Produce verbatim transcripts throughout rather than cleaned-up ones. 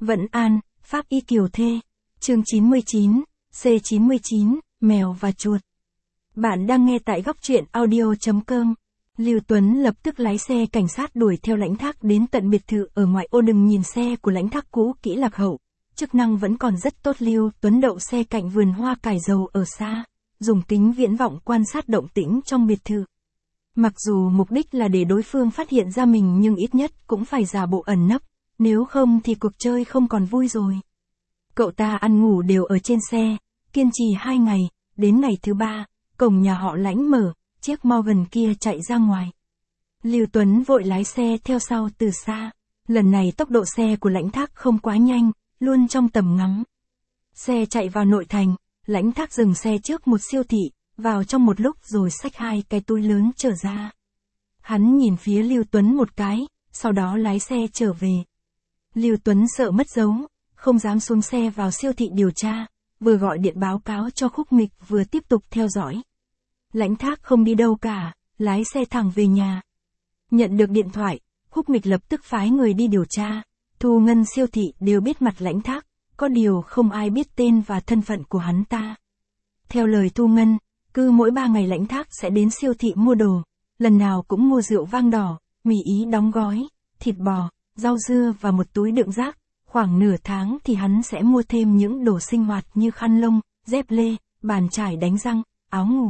Vẫn An, Pháp Y Kiều Thê. Chương chín mươi chín, C chín mươi chín, Mèo và Chuột. Bạn đang nghe tại góc truyện audio.com. Lưu Tuấn lập tức lái xe cảnh sát đuổi theo Lãnh Thác đến tận biệt thự ở ngoại ô. Đừng nhìn xe của Lãnh Thác cũ kỹ lạc hậu, chức năng vẫn còn rất tốt. Lưu Tuấn đậu xe cạnh vườn hoa cải dầu ở xa, dùng kính viễn vọng quan sát động tĩnh trong biệt thự. Mặc dù mục đích là để đối phương phát hiện ra mình nhưng ít nhất cũng phải giả bộ ẩn nấp, nếu không thì cuộc chơi không còn vui rồi. Cậu ta ăn ngủ đều ở trên xe, kiên trì hai ngày, đến ngày thứ ba, cổng nhà họ Lãnh mở, chiếc Morgan kia chạy ra ngoài. Lưu Tuấn vội lái xe theo sau từ xa. Lần này tốc độ xe của Lãnh Thác không quá nhanh, luôn trong tầm ngắm. Xe chạy vào nội thành, Lãnh Thác dừng xe trước một siêu thị, vào trong một lúc rồi xách hai cái túi lớn trở ra. Hắn nhìn phía Lưu Tuấn một cái, sau đó lái xe trở về. Lưu Tuấn sợ mất dấu, không dám xuống xe vào siêu thị điều tra, vừa gọi điện báo cáo cho Khúc Mịch vừa tiếp tục theo dõi. Lãnh Thác không đi đâu cả, lái xe thẳng về nhà. Nhận được điện thoại, Khúc Mịch lập tức phái người đi điều tra. Thu ngân siêu thị đều biết mặt Lãnh Thác, có điều không ai biết tên và thân phận của hắn ta. Theo lời Thu ngân, cứ mỗi ba ngày Lãnh Thác sẽ đến siêu thị mua đồ, lần nào cũng mua rượu vang đỏ, mì ý đóng gói, thịt bò, rau dưa và một túi đựng rác. Khoảng nửa tháng thì hắn sẽ mua thêm những đồ sinh hoạt như khăn lông, dép lê, bàn chải đánh răng, áo ngủ.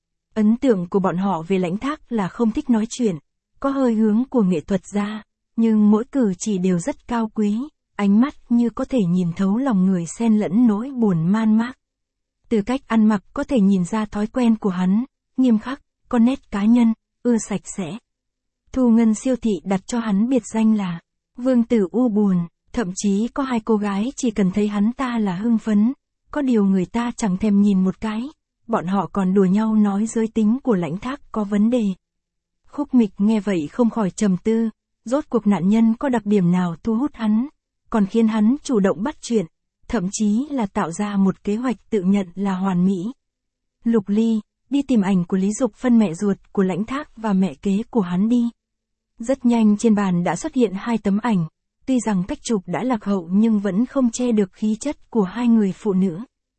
Ấn tượng của bọn họ về Lãnh Thác là không thích nói chuyện, có hơi hướng của nghệ thuật gia, nhưng mỗi cử chỉ đều rất cao quý, ánh mắt như có thể nhìn thấu lòng người xen lẫn nỗi buồn man mác. Từ cách ăn mặc có thể nhìn ra thói quen của hắn, nghiêm khắc, có nét cá nhân, ưa sạch sẽ. Thu ngân siêu thị đặt cho hắn biệt danh là Vương tử u buồn, thậm chí có hai cô gái chỉ cần thấy hắn ta là hưng phấn, có điều người ta chẳng thèm nhìn một cái, bọn họ còn đùa nhau nói giới tính của Lãnh Thác có vấn đề. Khúc Mịch nghe vậy không khỏi trầm tư, rốt cuộc nạn nhân có đặc điểm nào thu hút hắn, còn khiến hắn chủ động bắt chuyện, thậm chí là tạo ra một kế hoạch tự nhận là hoàn mỹ. Lục Ly, đi tìm ảnh của Lý Dục Phân mẹ ruột của Lãnh Thác và mẹ kế của hắn đi. Rất nhanh trên bàn đã xuất hiện hai tấm ảnh, tuy rằng cách chụp đã lạc hậu nhưng vẫn không che được khí chất của hai người phụ nữ.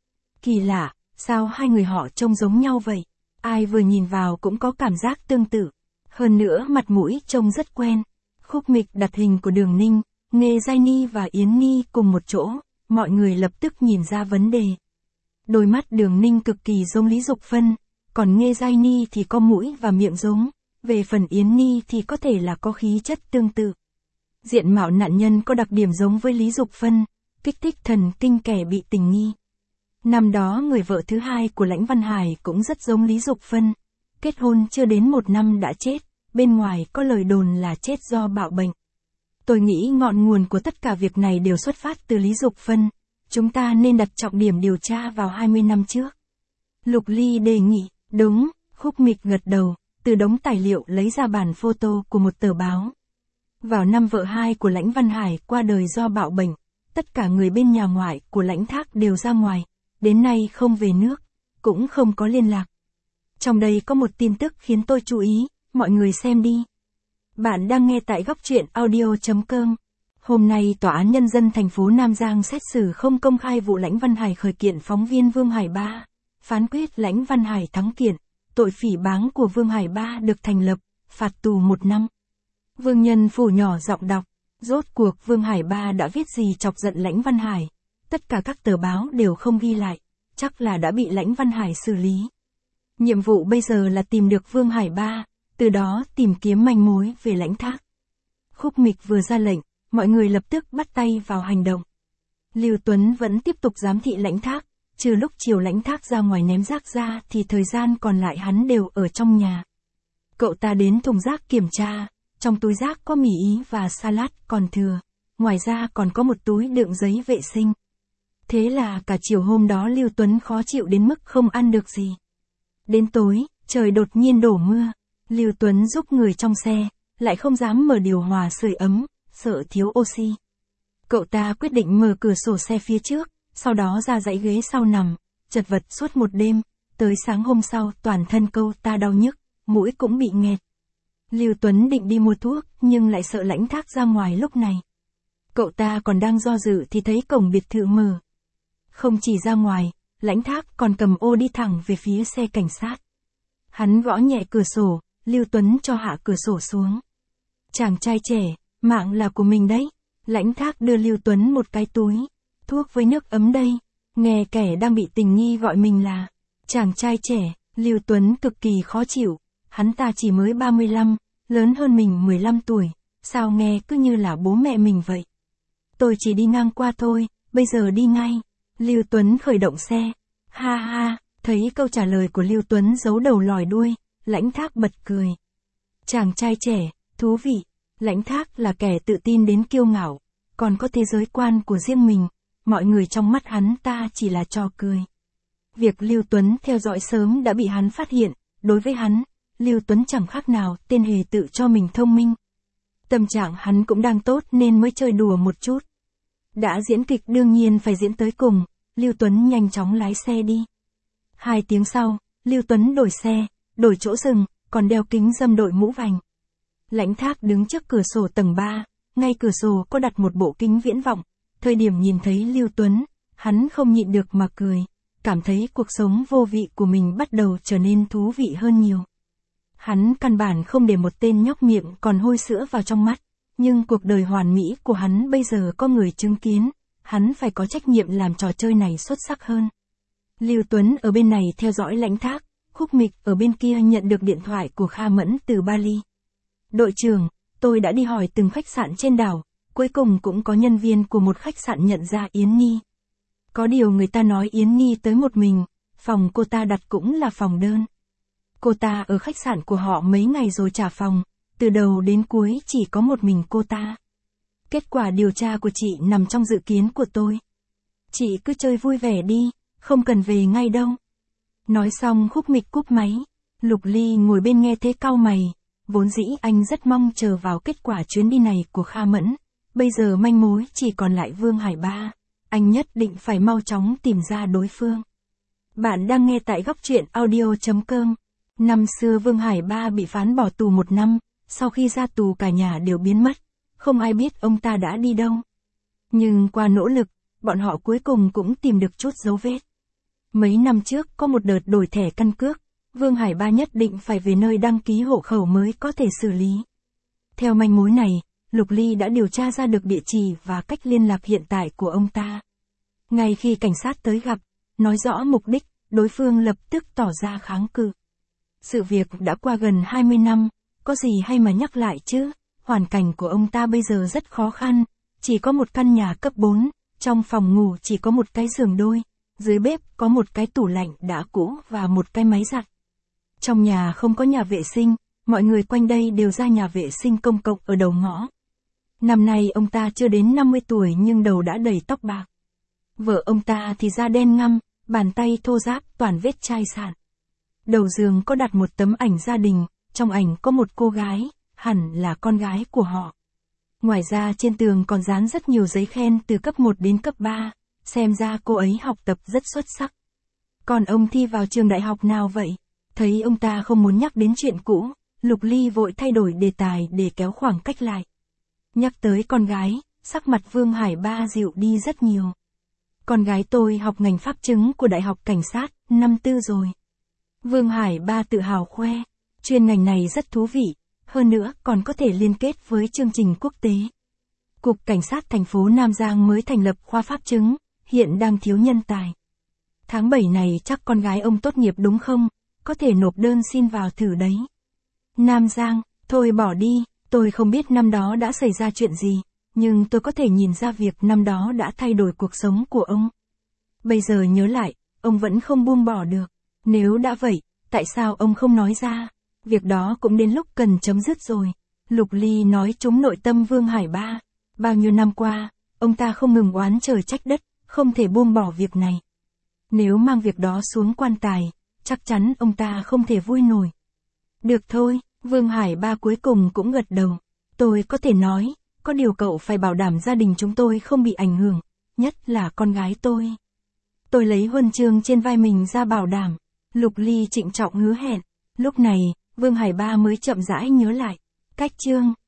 Kỳ lạ, sao hai người họ trông giống nhau vậy? Ai vừa nhìn vào cũng có cảm giác tương tự. Hơn nữa mặt mũi trông rất quen. Khúc Mịch đặt hình của Đường Ninh, Nghê Giai Ni và Yến Ni cùng một chỗ, mọi người lập tức nhìn ra vấn đề. Đôi mắt Đường Ninh cực kỳ giống Lý Dục Phân, còn Nghê Giai Ni thì có mũi và miệng giống, về phần Yến Ni thì có thể là có khí chất tương tự. Diện mạo nạn nhân có đặc điểm giống với Lý Dục Phân, kích thích thần kinh kẻ bị tình nghi. Năm đó người vợ thứ hai của Lãnh Văn Hải cũng rất giống Lý Dục Phân, kết hôn chưa đến một năm đã chết, bên ngoài có lời đồn là chết do bạo bệnh. Tôi nghĩ ngọn nguồn của tất cả việc này đều xuất phát từ Lý Dục Phân, chúng ta nên đặt trọng điểm điều tra vào hai mươi năm trước. Lục Ly đề nghị, đúng, Khúc Mịch gật đầu, từ đống tài liệu lấy ra bản photo của một tờ báo. Vào năm vợ hai của Lãnh Văn Hải qua đời do bạo bệnh, tất cả người bên nhà ngoại của Lãnh Thác đều ra ngoài, đến nay không về nước, cũng không có liên lạc. Trong đây có một tin tức khiến tôi chú ý, mọi người xem đi. Bạn đang nghe tại góc truyện audio.com. Hôm nay Tòa án Nhân dân thành phố Nam Giang xét xử không công khai vụ Lãnh Văn Hải khởi kiện phóng viên Vương Hải Ba. Phán quyết Lãnh Văn Hải thắng kiện, tội phỉ báng của Vương Hải Ba được thành lập, phạt tù một năm. Vương Nhân Phủ nhỏ giọng đọc, rốt cuộc Vương Hải Ba đã viết gì chọc giận Lãnh Văn Hải, tất cả các tờ báo đều không ghi lại, chắc là đã bị Lãnh Văn Hải xử lý. Nhiệm vụ bây giờ là tìm được Vương Hải Ba, từ đó tìm kiếm manh mối về Lãnh Thác. Khúc Mịch vừa ra lệnh, mọi người lập tức bắt tay vào hành động. Lưu Tuấn vẫn tiếp tục giám thị Lãnh Thác, trừ lúc chiều Lãnh Thác ra ngoài ném rác ra thì thời gian còn lại hắn đều ở trong nhà. Cậu ta đến thùng rác kiểm tra, trong túi rác có mì ý và salad còn thừa, ngoài ra còn có một túi đựng giấy vệ sinh. Thế là cả chiều hôm đó Lưu Tuấn khó chịu đến mức không ăn được gì. Đến tối, trời đột nhiên đổ mưa, Lưu Tuấn giúp người trong xe, lại không dám mở điều hòa sưởi ấm, sợ thiếu oxy. Cậu ta quyết định mở cửa sổ xe phía trước, sau đó ra dãy ghế sau nằm, chật vật suốt một đêm, tới sáng hôm sau toàn thân cậu ta đau nhức, mũi cũng bị nghẹt. Lưu Tuấn định đi mua thuốc, nhưng lại sợ Lãnh Thác ra ngoài lúc này. Cậu ta còn đang do dự thì thấy cổng biệt thự mở. Không chỉ ra ngoài, Lãnh Thác còn cầm ô đi thẳng về phía xe cảnh sát. Hắn gõ nhẹ cửa sổ, Lưu Tuấn cho hạ cửa sổ xuống. Chàng trai trẻ, mạng là của mình đấy. Lãnh Thác đưa Lưu Tuấn một cái túi. Thuốc với nước ấm đây. Nghe kẻ đang bị tình nghi gọi mình là chàng trai trẻ, Lưu Tuấn cực kỳ khó chịu. Hắn ta chỉ mới ba mươi lăm, lớn hơn mình mười lăm tuổi. Sao nghe cứ như là bố mẹ mình vậy. Tôi chỉ đi ngang qua thôi, bây giờ đi ngay. Lưu Tuấn khởi động xe. Ha ha, thấy câu trả lời của Lưu Tuấn giấu đầu lòi đuôi, Lãnh Thác bật cười. Chàng trai trẻ, thú vị. Lãnh Thác là kẻ tự tin đến kiêu ngạo, còn có thế giới quan của riêng mình, mọi người trong mắt hắn ta chỉ là trò cười. Việc Lưu Tuấn theo dõi sớm đã bị hắn phát hiện, đối với hắn, Lưu Tuấn chẳng khác nào tên hề tự cho mình thông minh. Tâm trạng hắn cũng đang tốt nên mới chơi đùa một chút. Đã diễn kịch đương nhiên phải diễn tới cùng, Lưu Tuấn nhanh chóng lái xe đi. Hai tiếng sau, Lưu Tuấn đổi xe, đổi chỗ dừng, còn đeo kính râm đội mũ vành. Lãnh Thác đứng trước cửa sổ tầng ba, ngay cửa sổ có đặt một bộ kính viễn vọng. Thời điểm nhìn thấy Lưu Tuấn, hắn không nhịn được mà cười, cảm thấy cuộc sống vô vị của mình bắt đầu trở nên thú vị hơn nhiều. Hắn căn bản không để một tên nhóc miệng còn hôi sữa vào trong mắt, nhưng cuộc đời hoàn mỹ của hắn bây giờ có người chứng kiến, hắn phải có trách nhiệm làm trò chơi này xuất sắc hơn. Lưu Tuấn ở bên này theo dõi Lãnh Thác, Khúc Mịch ở bên kia nhận được điện thoại của Kha Mẫn từ Bali. Đội trưởng, tôi đã đi hỏi từng khách sạn trên đảo, cuối cùng cũng có nhân viên của một khách sạn nhận ra Yến Nhi. Có điều người ta nói Yến Nhi tới một mình, phòng cô ta đặt cũng là phòng đơn. Cô ta ở khách sạn của họ mấy ngày rồi trả phòng, từ đầu đến cuối chỉ có một mình cô ta. Kết quả điều tra của chị nằm trong dự kiến của tôi. Chị cứ chơi vui vẻ đi, không cần về ngay đâu. Nói xong Khúc Mịch cúp máy, Lục Ly ngồi bên nghe thế cau mày, vốn dĩ anh rất mong chờ vào kết quả chuyến đi này của Kha Mẫn, bây giờ manh mối chỉ còn lại Vương Hải Ba, anh nhất định phải mau chóng tìm ra đối phương. Bạn đang nghe tại góc truyện audio chấm com. Năm xưa Vương Hải Ba bị phán bỏ tù một năm, sau khi ra tù cả nhà đều biến mất, không ai biết ông ta đã đi đâu. Nhưng qua nỗ lực, bọn họ cuối cùng cũng tìm được chút dấu vết. Mấy năm trước có một đợt đổi thẻ căn cước, Vương Hải Ba nhất định phải về nơi đăng ký hộ khẩu mới có thể xử lý. Theo manh mối này, Lục Ly đã điều tra ra được địa chỉ và cách liên lạc hiện tại của ông ta. Ngay khi cảnh sát tới gặp, nói rõ mục đích, đối phương lập tức tỏ ra kháng cự. Sự việc đã qua gần hai mươi năm, có gì hay mà nhắc lại chứ, hoàn cảnh của ông ta bây giờ rất khó khăn, chỉ có một căn nhà cấp bốn, trong phòng ngủ chỉ có một cái giường đôi, dưới bếp có một cái tủ lạnh đã cũ và một cái máy giặt. Trong nhà không có nhà vệ sinh, mọi người quanh đây đều ra nhà vệ sinh công cộng ở đầu ngõ. Năm nay ông ta chưa đến năm mươi tuổi nhưng đầu đã đầy tóc bạc. Vợ ông ta thì da đen ngăm, bàn tay thô ráp toàn vết chai sạn. Đầu giường có đặt một tấm ảnh gia đình, trong ảnh có một cô gái, hẳn là con gái của họ. Ngoài ra trên tường còn dán rất nhiều giấy khen từ cấp một đến cấp ba, xem ra cô ấy học tập rất xuất sắc. Còn ông thi vào trường đại học nào vậy? Thấy ông ta không muốn nhắc đến chuyện cũ, Lục Ly vội thay đổi đề tài để kéo khoảng cách lại. Nhắc tới con gái, sắc mặt Vương Hải Ba dịu đi rất nhiều. Con gái tôi học ngành pháp chứng của Đại học Cảnh sát, năm tư rồi. Vương Hải Ba tự hào khoe, chuyên ngành này rất thú vị, hơn nữa còn có thể liên kết với chương trình quốc tế. Cục Cảnh sát thành phố Nam Giang mới thành lập khoa pháp chứng, hiện đang thiếu nhân tài. Tháng bảy này chắc con gái ông tốt nghiệp đúng không? Có thể nộp đơn xin vào thử đấy. Nam Giang, thôi bỏ đi, tôi không biết năm đó đã xảy ra chuyện gì, nhưng tôi có thể nhìn ra việc năm đó đã thay đổi cuộc sống của ông. Bây giờ nhớ lại, ông vẫn không buông bỏ được. Nếu đã vậy, tại sao ông không nói ra? Việc đó cũng đến lúc cần chấm dứt rồi. Lục Ly nói trúng nội tâm Vương Hải Ba. Bao nhiêu năm qua, ông ta không ngừng oán trời trách đất, không thể buông bỏ việc này. Nếu mang việc đó xuống quan tài, chắc chắn ông ta không thể vui nổi. Được thôi, Vương Hải Ba cuối cùng cũng gật đầu. Tôi có thể nói, có điều cậu phải bảo đảm gia đình chúng tôi không bị ảnh hưởng, nhất là con gái tôi. Tôi lấy huân chương trên vai mình ra bảo đảm. Lục Ly trịnh trọng hứa hẹn. Lúc này, Vương Hải Ba mới chậm rãi nhớ lại. Cách chương